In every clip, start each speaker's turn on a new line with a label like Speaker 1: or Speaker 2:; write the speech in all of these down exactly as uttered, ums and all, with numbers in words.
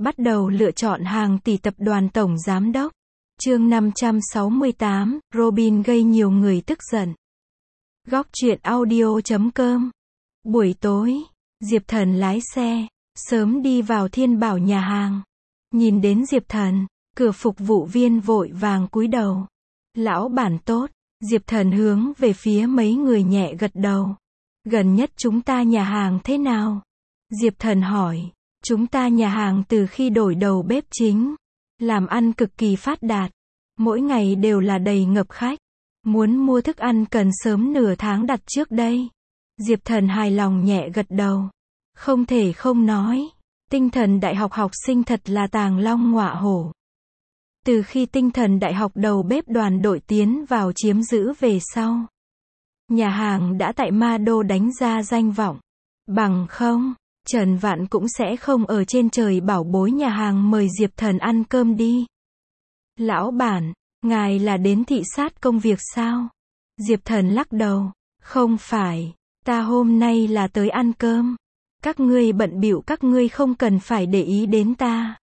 Speaker 1: Bắt đầu lựa chọn hàng tỷ tập đoàn tổng giám đốc. Chương năm trăm sáu mươi tám, Robin gây nhiều người tức giận. Góc truyện audio chấm com. Buổi tối, Diệp Thần lái xe, sớm đi vào Thiên Bảo nhà hàng. Nhìn đến Diệp Thần, cửa phục vụ viên vội vàng cúi đầu. Lão bản tốt, Diệp Thần hướng về phía mấy người nhẹ gật đầu. Gần nhất chúng ta nhà hàng thế nào? Diệp Thần hỏi. Chúng ta nhà hàng từ khi đổi đầu bếp chính, làm ăn cực kỳ phát đạt. Mỗi ngày đều là đầy ngập khách. Muốn mua thức ăn cần sớm nửa tháng đặt trước đây. Diệp Thần hài lòng nhẹ gật đầu. Không thể không nói, Tinh Thần Đại học học sinh thật là tàng long ngọa hổ. Từ khi Tinh Thần Đại học đầu bếp đoàn đội tiến vào chiếm giữ về sau, nhà hàng đã tại Ma Đô đánh ra danh vọng. Bằng không, Trần Vạn cũng sẽ không ở trên trời bảo bối nhà hàng mời Diệp Thần ăn cơm đi. Lão bản, ngài là đến thị sát công việc sao? Diệp Thần lắc đầu. Không phải, ta hôm nay là tới ăn cơm. Các ngươi bận bịu các ngươi không cần phải để ý đến ta.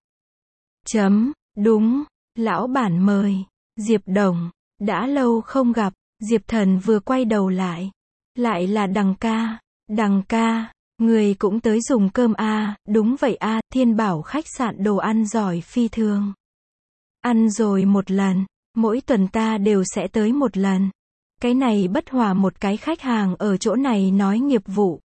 Speaker 1: Chấm, đúng, lão bản mời. Diệp Đồng, đã lâu không gặp. Diệp Thần vừa quay đầu lại. Lại là Đằng ca. Đằng ca, người cũng tới dùng cơm à, đúng vậy à, Thiên Bảo khách sạn đồ ăn giỏi phi thường. Ăn rồi một lần, mỗi tuần ta đều sẽ tới một lần. Cái này bất hòa một cái khách hàng ở chỗ này nói nghiệp vụ.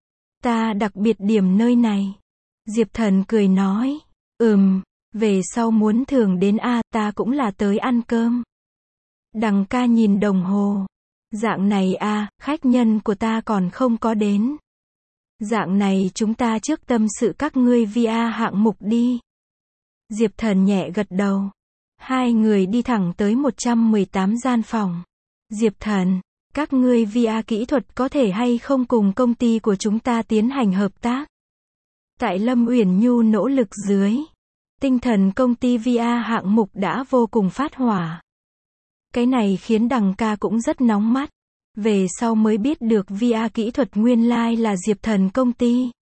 Speaker 1: Ta đặc biệt điểm nơi này. Diệp Thần cười nói, ừm, về sau muốn thường đến a à, ta cũng là tới ăn cơm. Đằng ca nhìn đồng hồ. Dạng này a à, khách nhân của ta còn không có đến. Dạng này chúng ta trước tâm sự các ngươi via hạng mục đi. Diệp Thần nhẹ gật đầu. Hai người đi thẳng tới một trăm mười tám gian phòng. Diệp Thần, các ngươi via kỹ thuật có thể hay không cùng công ty của chúng ta tiến hành hợp tác? Tại Lâm Uyển Nhu nỗ lực dưới, tinh thần công ty via hạng mục đã vô cùng phát hỏa. Cái này khiến Đằng ca cũng rất nóng mắt. Về sau mới biết được via kỹ thuật nguyên lai là Diệp Thần công ty.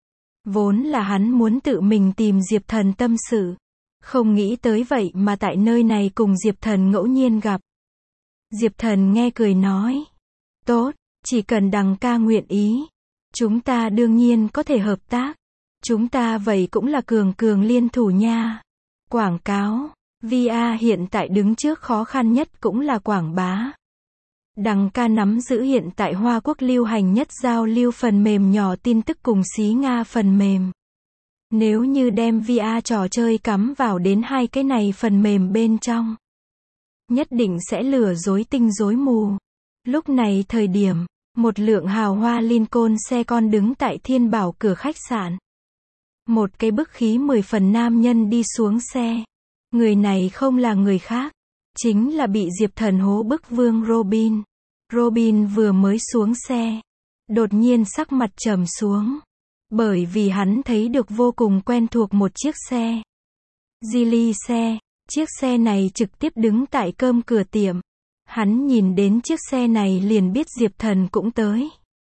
Speaker 1: Vốn là hắn muốn tự mình tìm Diệp Thần tâm sự. Không nghĩ tới vậy mà tại nơi này cùng Diệp Thần ngẫu nhiên gặp. Diệp Thần nghe cười nói. Tốt, chỉ cần Đằng ca nguyện ý. Chúng ta đương nhiên có thể hợp tác. Chúng ta vậy cũng là cường cường liên thủ nha. Quảng cáo, via hiện tại đứng trước khó khăn nhất cũng là quảng bá. Đằng ca nắm giữ hiện tại Hoa Quốc lưu hành nhất giao lưu phần mềm nhỏ tin tức cùng xí Nga phần mềm. Nếu như đem via trò chơi cắm vào đến hai cái này phần mềm bên trong, nhất định sẽ lừa dối tinh rối mù. Lúc này thời điểm, một lượng hào hoa Lincoln xe con đứng tại Thiên Bảo cửa khách sạn. Một cái bức khí mười phần nam nhân đi xuống xe. Người này không là người khác, chính là bị Diệp Thần hố bức vương Robin. Robin vừa mới xuống xe, đột nhiên sắc mặt trầm xuống. Bởi vì hắn thấy được vô cùng quen thuộc một chiếc xe. Geely xe, chiếc xe này trực tiếp đứng tại cơm cửa tiệm. Hắn nhìn đến chiếc xe này liền biết Diệp Thần cũng tới.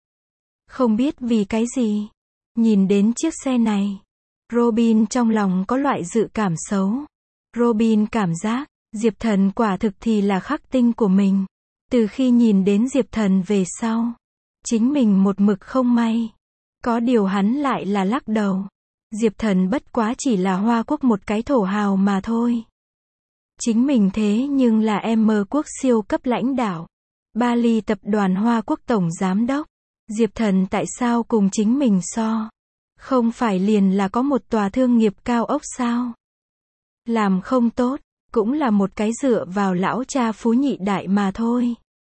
Speaker 1: Không biết vì cái gì, nhìn đến chiếc xe này, Robin trong lòng có loại dự cảm xấu. Robin cảm giác, Diệp Thần quả thực thì là khắc tinh của mình. Từ khi nhìn đến Diệp Thần về sau, chính mình một mực không may. Có điều hắn lại là lắc đầu. Diệp Thần bất quá chỉ là Hoa Quốc một cái thổ hào mà thôi. Chính mình thế nhưng là M quốc siêu cấp lãnh đạo. Bali tập đoàn Hoa Quốc tổng giám đốc. Diệp Thần tại sao cùng chính mình so? Không phải liền là có một tòa thương nghiệp cao ốc sao? Làm không tốt, cũng là một cái dựa vào lão cha phú nhị đại mà thôi.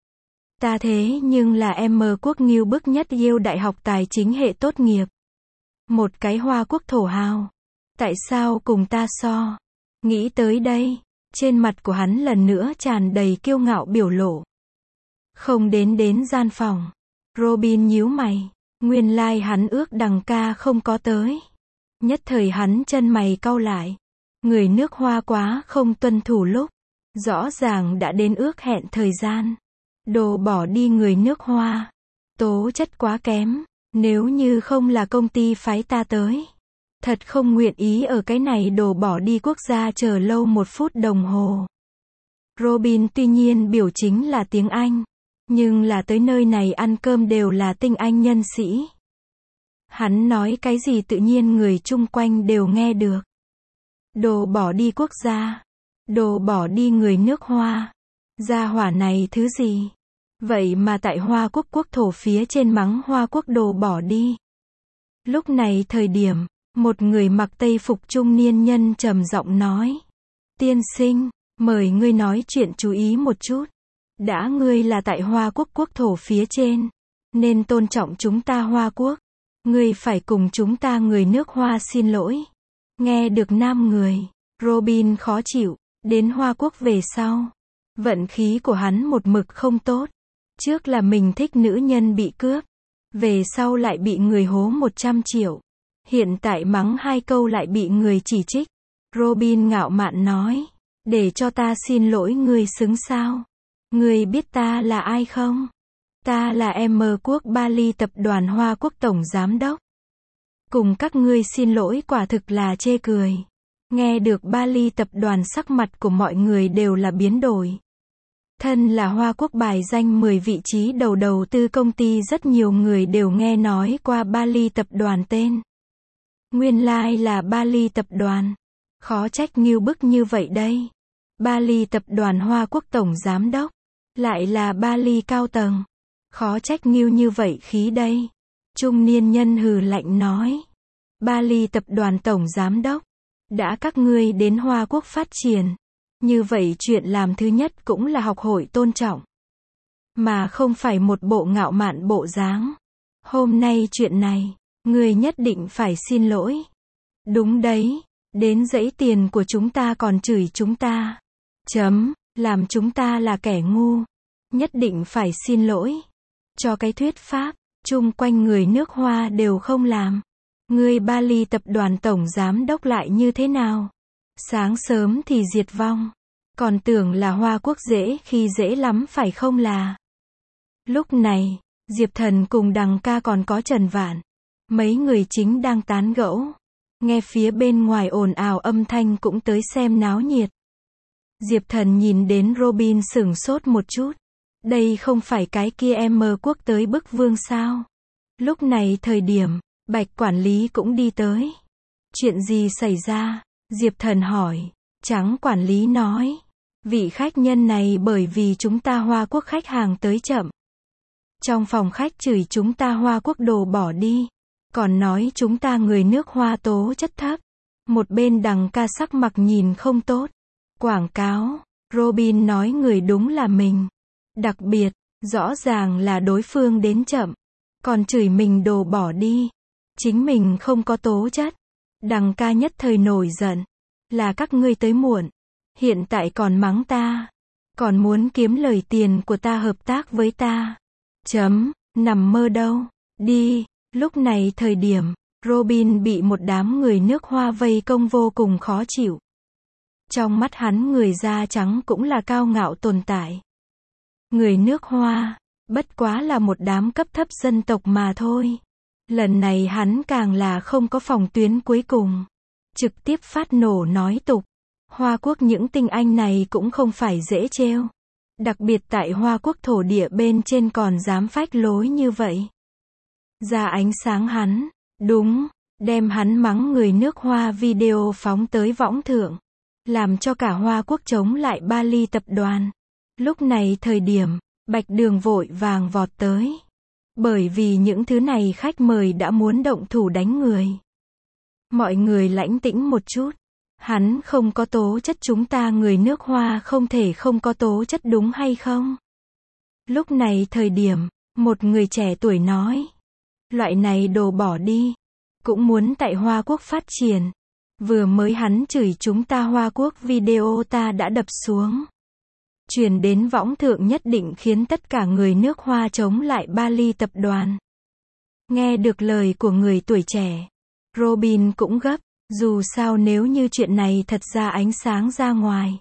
Speaker 1: Ta thế nhưng là M quốc nghiêu bức nhất yêu đại học tài chính hệ tốt nghiệp. Một cái Hoa Quốc thổ hào. Tại sao cùng ta so? Nghĩ tới đây, trên mặt của hắn lần nữa tràn đầy kiêu ngạo biểu lộ. Không đến đến gian phòng. Robin nhíu mày. Nguyên lai like hắn ước Đằng ca không có tới. Nhất thời hắn chân mày cau lại. Người nước Hoa quá không tuân thủ lúc. Rõ ràng đã đến ước hẹn thời gian. Đồ bỏ đi người nước Hoa. Tố chất quá kém. Nếu như không là công ty phái ta tới, Thật không nguyện ý ở cái này đồ bỏ đi quốc gia chờ lâu một phút đồng hồ. Robin tuy nhiên biểu chính là tiếng Anh, nhưng là tới nơi này ăn cơm đều là tinh Anh nhân sĩ. Hắn nói cái gì tự nhiên người chung quanh đều nghe được. Đồ bỏ đi quốc gia. Đồ bỏ đi người nước Hoa. Gia hỏa này thứ gì? Vậy mà tại Hoa Quốc quốc thổ phía trên mắng Hoa Quốc đồ bỏ đi. Lúc này thời điểm, một người mặc tây phục trung niên nhân trầm giọng nói. Tiên sinh, mời ngươi nói chuyện chú ý một chút. Đã ngươi là tại Hoa Quốc quốc thổ phía trên, nên tôn trọng chúng ta Hoa Quốc. Ngươi phải cùng chúng ta người nước Hoa xin lỗi. Nghe được nam người, Robin khó chịu, đến Hoa Quốc về sau. Vận khí của hắn một mực không tốt. Trước là mình thích nữ nhân bị cướp. Về sau lại bị người hố một trăm triệu. Hiện tại mắng hai câu lại bị người chỉ trích. Robin ngạo mạn nói. Để cho ta xin lỗi ngươi xứng sao? Ngươi biết ta là ai không? Ta là em quốc Bali tập đoàn Hoa Quốc Tổng Giám Đốc. Cùng các ngươi xin lỗi quả thực là chê cười. Nghe được Bali tập đoàn sắc mặt của mọi người đều là biến đổi. Thân là Hoa Quốc bài danh mười vị trí đầu đầu tư công ty rất nhiều người đều nghe nói qua Bali tập đoàn tên. Nguyên lai like là Bali tập đoàn. Khó trách ngưu bức như vậy đây. Bali tập đoàn Hoa Quốc Tổng Giám Đốc. Lại là Bali cao tầng. Khó trách ngưu như vậy khí đây. Trung niên nhân hừ lạnh nói. Bali tập đoàn Tổng Giám Đốc. Đã các ngươi đến Hoa Quốc phát triển. Như vậy chuyện làm thứ nhất cũng là học hội tôn trọng. Mà không phải một bộ ngạo mạn bộ dáng. Hôm nay chuyện này, ngươi nhất định phải xin lỗi. Đúng đấy, đến dãy tiền của chúng ta còn chửi chúng ta. Chấm, làm chúng ta là kẻ ngu. Nhất định phải xin lỗi. Cho cái thuyết pháp, chung quanh người nước Hoa đều không làm. Ngươi Bali tập đoàn Tổng Giám Đốc lại như thế nào? Sáng sớm thì diệt vong. Còn tưởng là Hoa Quốc dễ khi dễ lắm phải không là? Lúc này, Diệp Thần cùng Đằng Ca còn có Trần Vạn. Mấy người chính đang tán gẫu. Nghe phía bên ngoài ồn ào âm thanh cũng tới xem náo nhiệt. Diệp Thần nhìn đến Robin sửng sốt một chút. Đây không phải cái kia em quốc tới bức vương sao? Lúc này thời điểm, Bạch quản lý cũng đi tới. Chuyện gì xảy ra? Diệp Thần hỏi. Trắng quản lý nói. Vị khách nhân này bởi vì chúng ta Hoa Quốc khách hàng tới chậm. Trong phòng khách chửi chúng ta Hoa Quốc đồ bỏ đi. Còn nói chúng ta người nước Hoa tố chất thấp. Một bên Đằng Ca sắc mặt nhìn không tốt. Quảng cáo. Robin nói người đúng là mình. Đặc biệt, rõ ràng là đối phương đến chậm. Còn chửi mình đồ bỏ đi. Chính mình không có tố chất. Đằng Ca nhất thời nổi giận. Là các ngươi tới muộn. Hiện tại còn mắng ta. Còn muốn kiếm lời tiền của ta hợp tác với ta. Chấm, nằm mơ đâu. Đi. Lúc này thời điểm, Robin bị một đám người nước Hoa vây công vô cùng khó chịu. Trong mắt hắn người da trắng cũng là cao ngạo tồn tại. Người nước Hoa, bất quá là một đám cấp thấp dân tộc mà thôi. Lần này hắn càng là không có phòng tuyến cuối cùng. Trực tiếp phát nổ nói tục. Hoa Quốc những tinh anh này cũng không phải dễ trêu. Đặc biệt tại Hoa Quốc thổ địa bên trên còn dám phách lối như vậy. Ra ánh sáng hắn, đúng, đem hắn mắng người nước Hoa video phóng tới võng thượng. Làm cho cả Hoa Quốc chống lại Bali tập đoàn. Lúc này thời điểm, Bạch Đường vội vàng vọt tới. Bởi vì những thứ này khách mời đã muốn động thủ đánh người. Mọi người lãnh tĩnh một chút. Hắn không có tố chất chúng ta người nước Hoa không thể không có tố chất đúng hay không? Lúc này thời điểm, một người trẻ tuổi nói. Loại này đồ bỏ đi. Cũng muốn tại Hoa Quốc phát triển. Vừa mới hắn chửi chúng ta Hoa Quốc video ta đã đập xuống. Truyền đến võng thượng nhất định khiến tất cả người nước Hoa chống lại Bali tập đoàn. Nghe được lời của người tuổi trẻ. Robin cũng gấp. Dù sao nếu như chuyện này thật ra ánh sáng ra ngoài.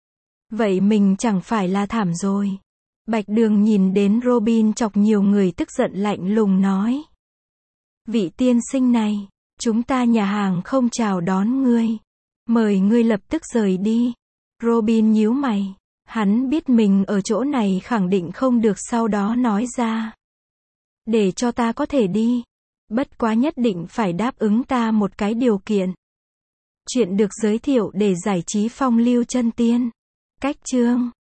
Speaker 1: Vậy mình chẳng phải là thảm rồi. Bạch Đường nhìn đến Robin chọc nhiều người tức giận lạnh lùng nói. Vị tiên sinh này, Chúng ta nhà hàng không chào đón ngươi. Mời ngươi lập tức rời đi. Robin nhíu mày. Hắn biết mình ở chỗ này khẳng định không được sau đó nói ra. Để cho ta có thể đi. Bất quá nhất định phải đáp ứng ta một cái điều kiện. Chuyện được giới thiệu để giải trí phong lưu chân tiên. Cách chương